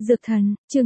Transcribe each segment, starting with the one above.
Dược thần, chương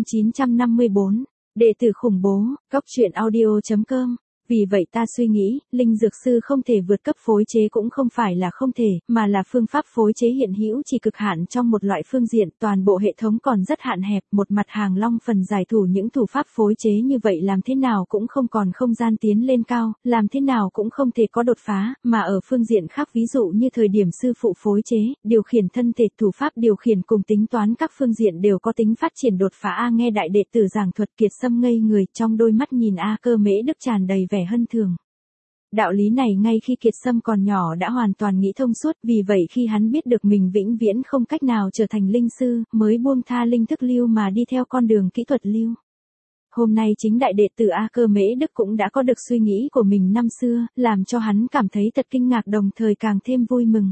954, đệ tử khủng bố, góc truyện audio.com. Vì vậy ta suy nghĩ, linh dược sư không thể vượt cấp phối chế cũng không phải là không thể, mà là phương pháp phối chế hiện hữu chỉ cực hạn trong một loại phương diện, toàn bộ hệ thống còn rất hạn hẹp, một mặt hàng long phần giải thủ những thủ pháp phối chế như vậy làm thế nào cũng không còn không gian tiến lên cao, làm thế nào cũng không thể có đột phá, mà ở phương diện khác ví dụ như thời điểm sư phụ phối chế, điều khiển thân thể thủ pháp điều khiển cùng tính toán các phương diện đều có tính phát triển đột phá. Nghe đại đệ tử giảng thuật Kiệt Sâm ngây người, trong đôi mắt nhìn Cơ Mễ Đức tràn đầy vẻ hân thường. Đạo lý này ngay khi Kiệt Sâm còn nhỏ đã hoàn toàn nghĩ thông suốt, vì vậy khi hắn biết được mình vĩnh viễn không cách nào trở thành linh sư, mới buông tha linh thức lưu mà đi theo con đường kỹ thuật lưu. Hôm nay chính đại đệ tử Cơ Mễ Đức cũng đã có được suy nghĩ của mình năm xưa, làm cho hắn cảm thấy thật kinh ngạc đồng thời càng thêm vui mừng.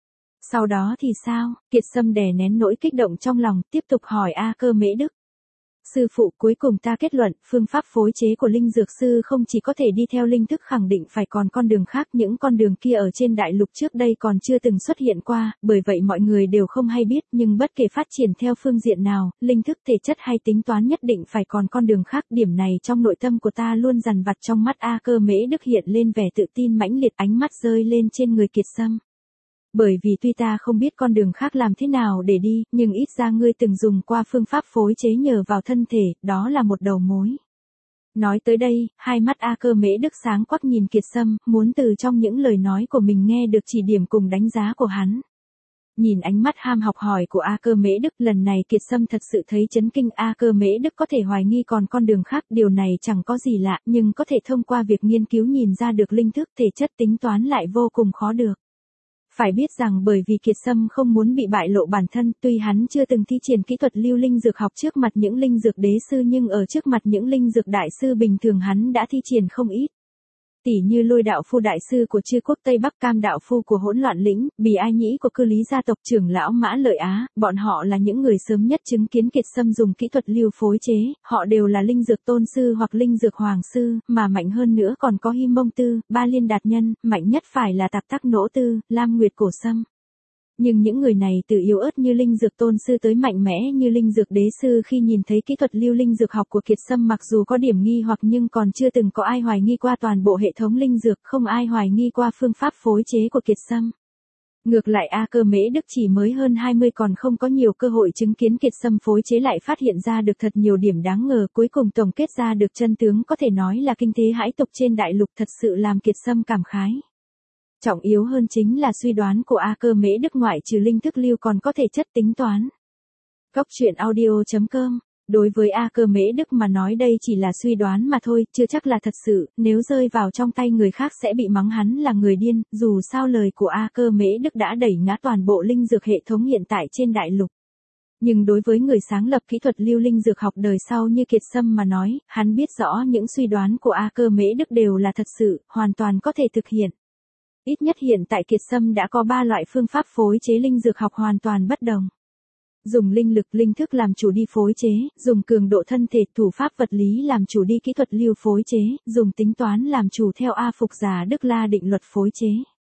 Sau đó thì sao? Kiệt Sâm đè nén nỗi kích động trong lòng, tiếp tục hỏi Cơ Mễ Đức. Sư phụ, cuối cùng ta kết luận, phương pháp phối chế của linh dược sư không chỉ có thể đi theo linh thức khẳng định phải còn con đường khác, những con đường kia ở trên đại lục trước đây còn chưa từng xuất hiện qua, bởi vậy mọi người đều không hay biết, nhưng bất kể phát triển theo phương diện nào, linh thức thể chất hay tính toán nhất định phải còn con đường khác, điểm này trong nội tâm của ta luôn dằn vặt. Trong mắt Cơ Mễ Đức hiện lên vẻ tự tin mãnh liệt, ánh mắt rơi lên trên người Kiệt Sâm. Bởi vì tuy ta không biết con đường khác làm thế nào để đi, nhưng ít ra ngươi từng dùng qua phương pháp phối chế nhờ vào thân thể, đó là một đầu mối. Nói tới đây, hai mắt Cơ Mễ Đức sáng quắc nhìn Kiệt Sâm, muốn từ trong những lời nói của mình nghe được chỉ điểm cùng đánh giá của hắn. Nhìn ánh mắt ham học hỏi của Cơ Mễ Đức, lần này Kiệt Sâm thật sự thấy chấn kinh. Cơ Mễ Đức có thể hoài nghi còn con đường khác, điều này chẳng có gì lạ, nhưng có thể thông qua việc nghiên cứu nhìn ra được linh thức thể chất tính toán lại vô cùng khó được. Phải biết rằng bởi vì Kiệt Sâm không muốn bị bại lộ bản thân, tuy hắn chưa từng thi triển kỹ thuật lưu linh dược học trước mặt những linh dược đế sư, nhưng ở trước mặt những linh dược đại sư bình thường hắn đã thi triển không ít. Tỷ như Lôi đạo phu đại sư của Chư quốc Tây Bắc, Cam đạo phu của Hỗn loạn lĩnh, Bì Ai Nhĩ của Cư Lý gia tộc, trưởng lão Mã Lợi Á, bọn họ là những người sớm nhất chứng kiến Kiệt Sâm dùng kỹ thuật lưu phối chế, họ đều là linh dược tôn sư hoặc linh dược hoàng sư, mà mạnh hơn nữa còn có Hi Mông Tư, Ba Liên Đạt Nhân, mạnh nhất phải là Tạp Tắc Nỗ Tư, Lam Nguyệt Cổ Sâm. Nhưng những người này từ yếu ớt như linh dược tôn sư tới mạnh mẽ như linh dược đế sư, khi nhìn thấy kỹ thuật lưu linh dược học của Kiệt Sâm mặc dù có điểm nghi hoặc nhưng còn chưa từng có ai hoài nghi qua toàn bộ hệ thống linh dược, không ai hoài nghi qua phương pháp phối chế của Kiệt Sâm. Ngược lại Cơ Mễ Đức chỉ mới hơn 20 còn không có nhiều cơ hội chứng kiến Kiệt Sâm phối chế lại phát hiện ra được thật nhiều điểm đáng ngờ, cuối cùng tổng kết ra được chân tướng có thể nói là kinh thế hãi tục trên đại lục, thật sự làm Kiệt Sâm cảm khái. Trọng yếu hơn chính là suy đoán của Cơ Mễ Đức ngoại trừ linh thức lưu còn có thể chất tính toán. Góc truyện audio.com. Đối với Cơ Mễ Đức mà nói đây chỉ là suy đoán mà thôi, chưa chắc là thật sự, nếu rơi vào trong tay người khác sẽ bị mắng hắn là người điên, dù sao lời của Cơ Mễ Đức đã đẩy ngã toàn bộ linh dược hệ thống hiện tại trên đại lục. Nhưng đối với người sáng lập kỹ thuật lưu linh dược học đời sau như Kiệt Sâm mà nói, hắn biết rõ những suy đoán của Cơ Mễ Đức đều là thật sự, hoàn toàn có thể thực hiện. Ít nhất hiện tại Kiệt Sâm đã có 3 loại phương pháp phối chế linh dược học hoàn toàn bất đồng. Dùng linh lực, linh thức làm chủ đi phối chế, dùng cường độ thân thể, thủ pháp vật lý làm chủ đi kỹ thuật lưu phối chế, dùng tính toán làm chủ theo Phục Giả Đức La định luật phối chế.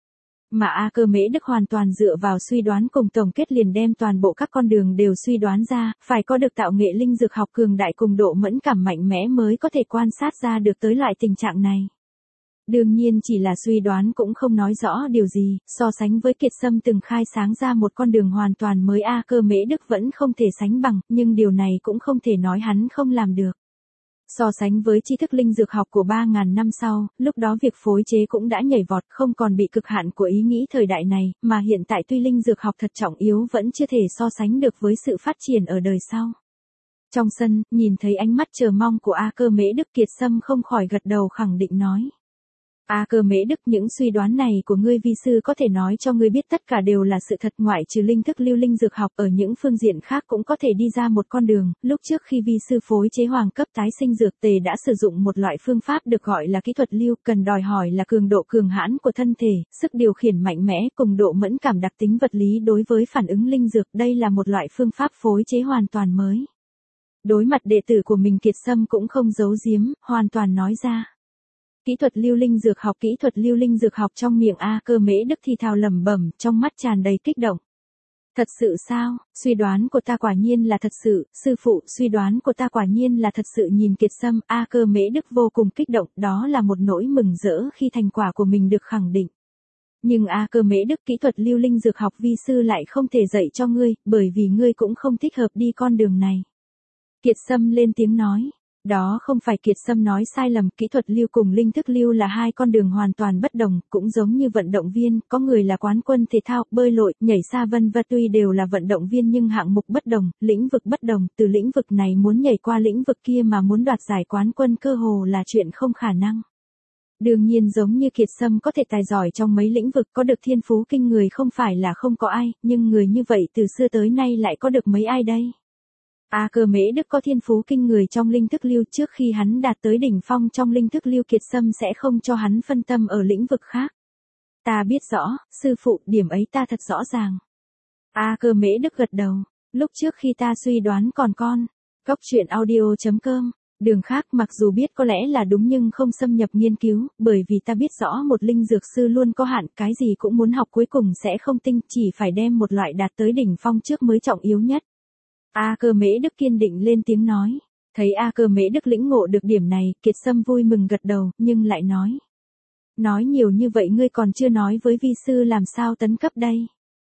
Mà Cơ Mễ Đức hoàn toàn dựa vào suy đoán cùng tổng kết liền đem toàn bộ các con đường đều suy đoán ra, phải có được tạo nghệ linh dược học cường đại cùng độ mẫn cảm mạnh mẽ mới có thể quan sát ra được tới loại tình trạng này. Đương nhiên chỉ là suy đoán cũng không nói rõ điều gì, so sánh với Kiệt Sâm từng khai sáng ra một con đường hoàn toàn mới, Cơ Mễ Đức vẫn không thể sánh bằng, nhưng điều này cũng không thể nói hắn không làm được. So sánh với tri thức linh dược học của 3.000 năm sau, lúc đó việc phối chế cũng đã nhảy vọt, không còn bị cực hạn của ý nghĩ thời đại này, mà hiện tại tuy linh dược học thật trọng yếu vẫn chưa thể so sánh được với sự phát triển ở đời sau. Trong sân, nhìn thấy ánh mắt chờ mong của Cơ Mễ Đức, Kiệt Sâm không khỏi gật đầu khẳng định nói. Cơ Mễ Đức, những suy đoán này của ngươi vi sư có thể nói cho ngươi biết tất cả đều là sự thật, ngoại trừ linh thức lưu linh dược học ở những phương diện khác cũng có thể đi ra một con đường. Lúc trước khi vi sư phối chế hoàng cấp tái sinh dược tề đã sử dụng một loại phương pháp được gọi là kỹ thuật lưu, cần đòi hỏi là cường độ cường hãn của thân thể, sức điều khiển mạnh mẽ cùng độ mẫn cảm đặc tính vật lý đối với phản ứng linh dược, đây là một loại phương pháp phối chế hoàn toàn mới. Đối mặt đệ tử của mình Kiệt Sâm cũng không giấu giếm, hoàn toàn nói ra. Kỹ thuật lưu linh dược học, kỹ thuật lưu linh dược học, trong miệng Cơ Mễ Đức thì thào lẩm bẩm, trong mắt tràn đầy kích động. Thật sự sao, suy đoán của ta quả nhiên là thật sự, sư phụ, suy đoán của ta quả nhiên là thật sự. Nhìn Kiệt Sâm, A Cơ Mễ Đức vô cùng kích động, đó là một nỗi mừng rỡ khi thành quả của mình được khẳng định. Nhưng A Cơ Mễ Đức, kỹ thuật lưu linh dược học vi sư lại không thể dạy cho ngươi, bởi vì ngươi cũng không thích hợp đi con đường này. Kiệt Sâm lên tiếng nói. Đó không phải Kiệt Sâm nói sai lầm, kỹ thuật lưu cùng linh thức lưu là hai con đường hoàn toàn bất đồng, cũng giống như vận động viên, có người là quán quân thể thao, bơi lội, nhảy xa vân vân, tuy đều là vận động viên nhưng hạng mục bất đồng, lĩnh vực bất đồng, từ lĩnh vực này muốn nhảy qua lĩnh vực kia mà muốn đoạt giải quán quân cơ hồ là chuyện không khả năng. Đương nhiên giống như Kiệt Sâm có thể tài giỏi trong mấy lĩnh vực, có được thiên phú kinh người không phải là không có ai, nhưng người như vậy từ xưa tới nay lại có được mấy ai đây? A Cơ Mễ Đức có thiên phú kinh người trong linh thức lưu, trước khi hắn đạt tới đỉnh phong trong linh thức lưu, Kiệt Sâm sẽ không cho hắn phân tâm ở lĩnh vực khác. Ta biết rõ, sư phụ, điểm ấy ta thật rõ ràng. A Cơ Mễ Đức gật đầu. Lúc trước khi ta suy đoán còn con. Cốc truyện audio.com. Đường khác mặc dù biết có lẽ là đúng nhưng không xâm nhập nghiên cứu, bởi vì ta biết rõ một linh dược sư luôn có hạn, cái gì cũng muốn học cuối cùng sẽ không tinh, chỉ phải đem một loại đạt tới đỉnh phong trước mới trọng yếu nhất. A Cơ Mễ Đức kiên định lên tiếng nói. Thấy A Cơ Mễ Đức lĩnh ngộ được điểm này, Kiệt Sâm vui mừng gật đầu, nhưng lại nói. Nói nhiều như vậy ngươi còn chưa nói với vi sư làm sao tấn cấp đây.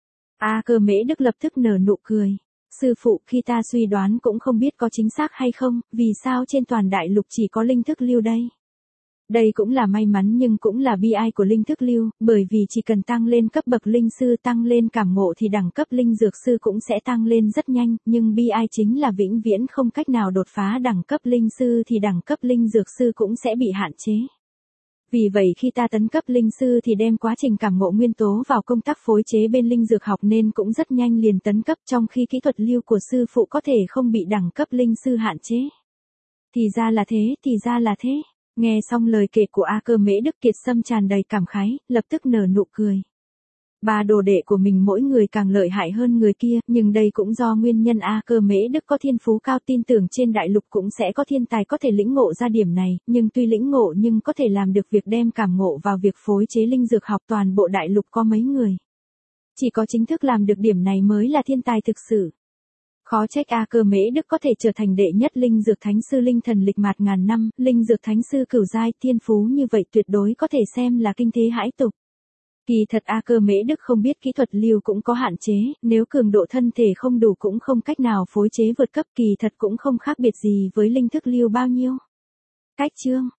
A Cơ Mễ Đức lập tức nở nụ cười. Sư phụ, khi ta suy đoán cũng không biết có chính xác hay không, vì sao trên toàn đại lục chỉ có linh thức lưu đây. Đây cũng là may mắn nhưng cũng là bi ai của linh thức lưu, bởi vì chỉ cần tăng lên cấp bậc linh sư, tăng lên cảm ngộ thì đẳng cấp linh dược sư cũng sẽ tăng lên rất nhanh, nhưng bi ai chính là vĩnh viễn không cách nào đột phá đẳng cấp linh sư thì đẳng cấp linh dược sư cũng sẽ bị hạn chế. Vì vậy khi ta tấn cấp linh sư thì đem quá trình cảm ngộ nguyên tố vào công tác phối chế bên linh dược học nên cũng rất nhanh liền tấn cấp, trong khi kỹ thuật lưu của sư phụ có thể không bị đẳng cấp linh sư hạn chế. Thì ra là thế, thì ra là thế. Nghe xong lời kể của A Cơ Mễ Đức, Kiệt Sâm tràn đầy cảm khái, lập tức nở nụ cười. Ba đồ đệ của mình mỗi người càng lợi hại hơn người kia, nhưng đây cũng do nguyên nhân A Cơ Mễ Đức có thiên phú cao, tin tưởng trên đại lục cũng sẽ có thiên tài có thể lĩnh ngộ ra điểm này, nhưng tuy lĩnh ngộ nhưng có thể làm được việc đem cảm ngộ vào việc phối chế linh dược học toàn bộ đại lục có mấy người. Chỉ có chính thức làm được điểm này mới là thiên tài thực sự. Khó trách A Cơ Mễ Đức có thể trở thành đệ nhất linh dược thánh sư linh thần lịch mạt ngàn năm, linh dược thánh sư cửu giai, thiên phú như vậy tuyệt đối có thể xem là kinh thế hãi tục. Kỳ thật A Cơ Mễ Đức không biết kỹ thuật lưu cũng có hạn chế, nếu cường độ thân thể không đủ cũng không cách nào phối chế vượt cấp, kỳ thật cũng không khác biệt gì với linh thức lưu bao nhiêu. Cách chương